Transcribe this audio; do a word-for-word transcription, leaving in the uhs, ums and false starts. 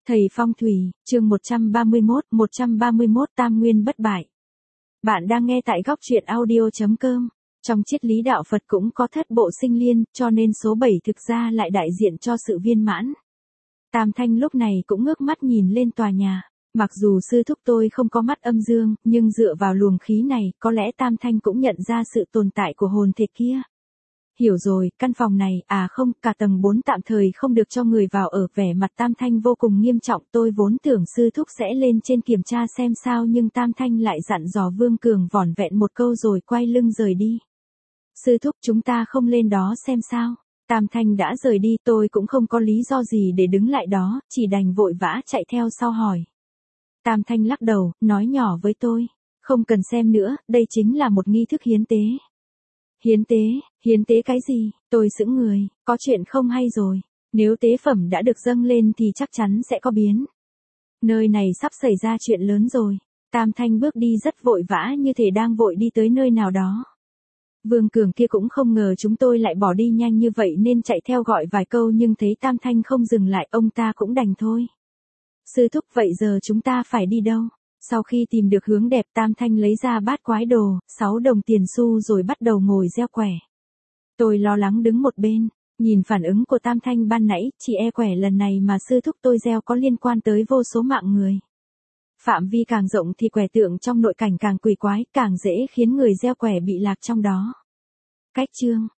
Thầy Phong Thủy, chương một trăm ba mươi mốt, một trăm ba mươi mốt Tam Nguyên bất bại. Bạn đang nghe tại góc truyện audio.com. Trong triết lý đạo Phật cũng có thất bộ sinh liên, cho nên số bảy thực ra lại đại diện cho sự viên mãn. Tam Thanh lúc này cũng ngước mắt nhìn lên tòa nhà. Mặc dù sư thúc tôi không có mắt âm dương, nhưng dựa vào luồng khí này, có lẽ Tam Thanh cũng nhận ra sự tồn tại của hồn thể kia. Hiểu rồi, căn phòng này, à không, cả tầng bốn tạm thời không được cho người vào ở. Vẻ mặt Tam Thanh vô cùng nghiêm trọng. Tôi vốn tưởng sư thúc sẽ lên trên kiểm tra xem sao, nhưng Tam Thanh lại dặn dò Vương Cường vỏn vẹn một câu rồi quay lưng rời đi. Sư thúc, chúng ta không lên đó xem sao? Tam Thanh đã rời đi, tôi cũng không có lý do gì để đứng lại đó, chỉ đành vội vã chạy theo sau hỏi. Tam Thanh lắc đầu, nói nhỏ với tôi, không cần xem nữa, đây chính là một nghi thức hiến tế. Hiến tế, hiến tế cái gì? Tôi sững người, có chuyện không hay rồi. Nếu tế phẩm đã được dâng lên thì chắc chắn sẽ có biến. Nơi này sắp xảy ra chuyện lớn rồi. Tam Thanh bước đi rất vội vã, như thể đang vội đi tới nơi nào đó. Vương Cường kia cũng không ngờ chúng tôi lại bỏ đi nhanh như vậy nên chạy theo gọi vài câu, nhưng thấy Tam Thanh không dừng lại, ông ta cũng đành thôi. Sư thúc, vậy giờ chúng ta phải đi đâu? Sau khi tìm được hướng đẹp, Tam Thanh lấy ra bát quái đồ, sáu đồng tiền xu rồi bắt đầu ngồi gieo quẻ. Tôi lo lắng đứng một bên, nhìn phản ứng của Tam Thanh ban nãy, chỉ e quẻ lần này mà sư thúc tôi gieo có liên quan tới vô số mạng người. Phạm vi càng rộng thì quẻ tượng trong nội cảnh càng quỷ quái, càng dễ khiến người gieo quẻ bị lạc trong đó. Cách chương,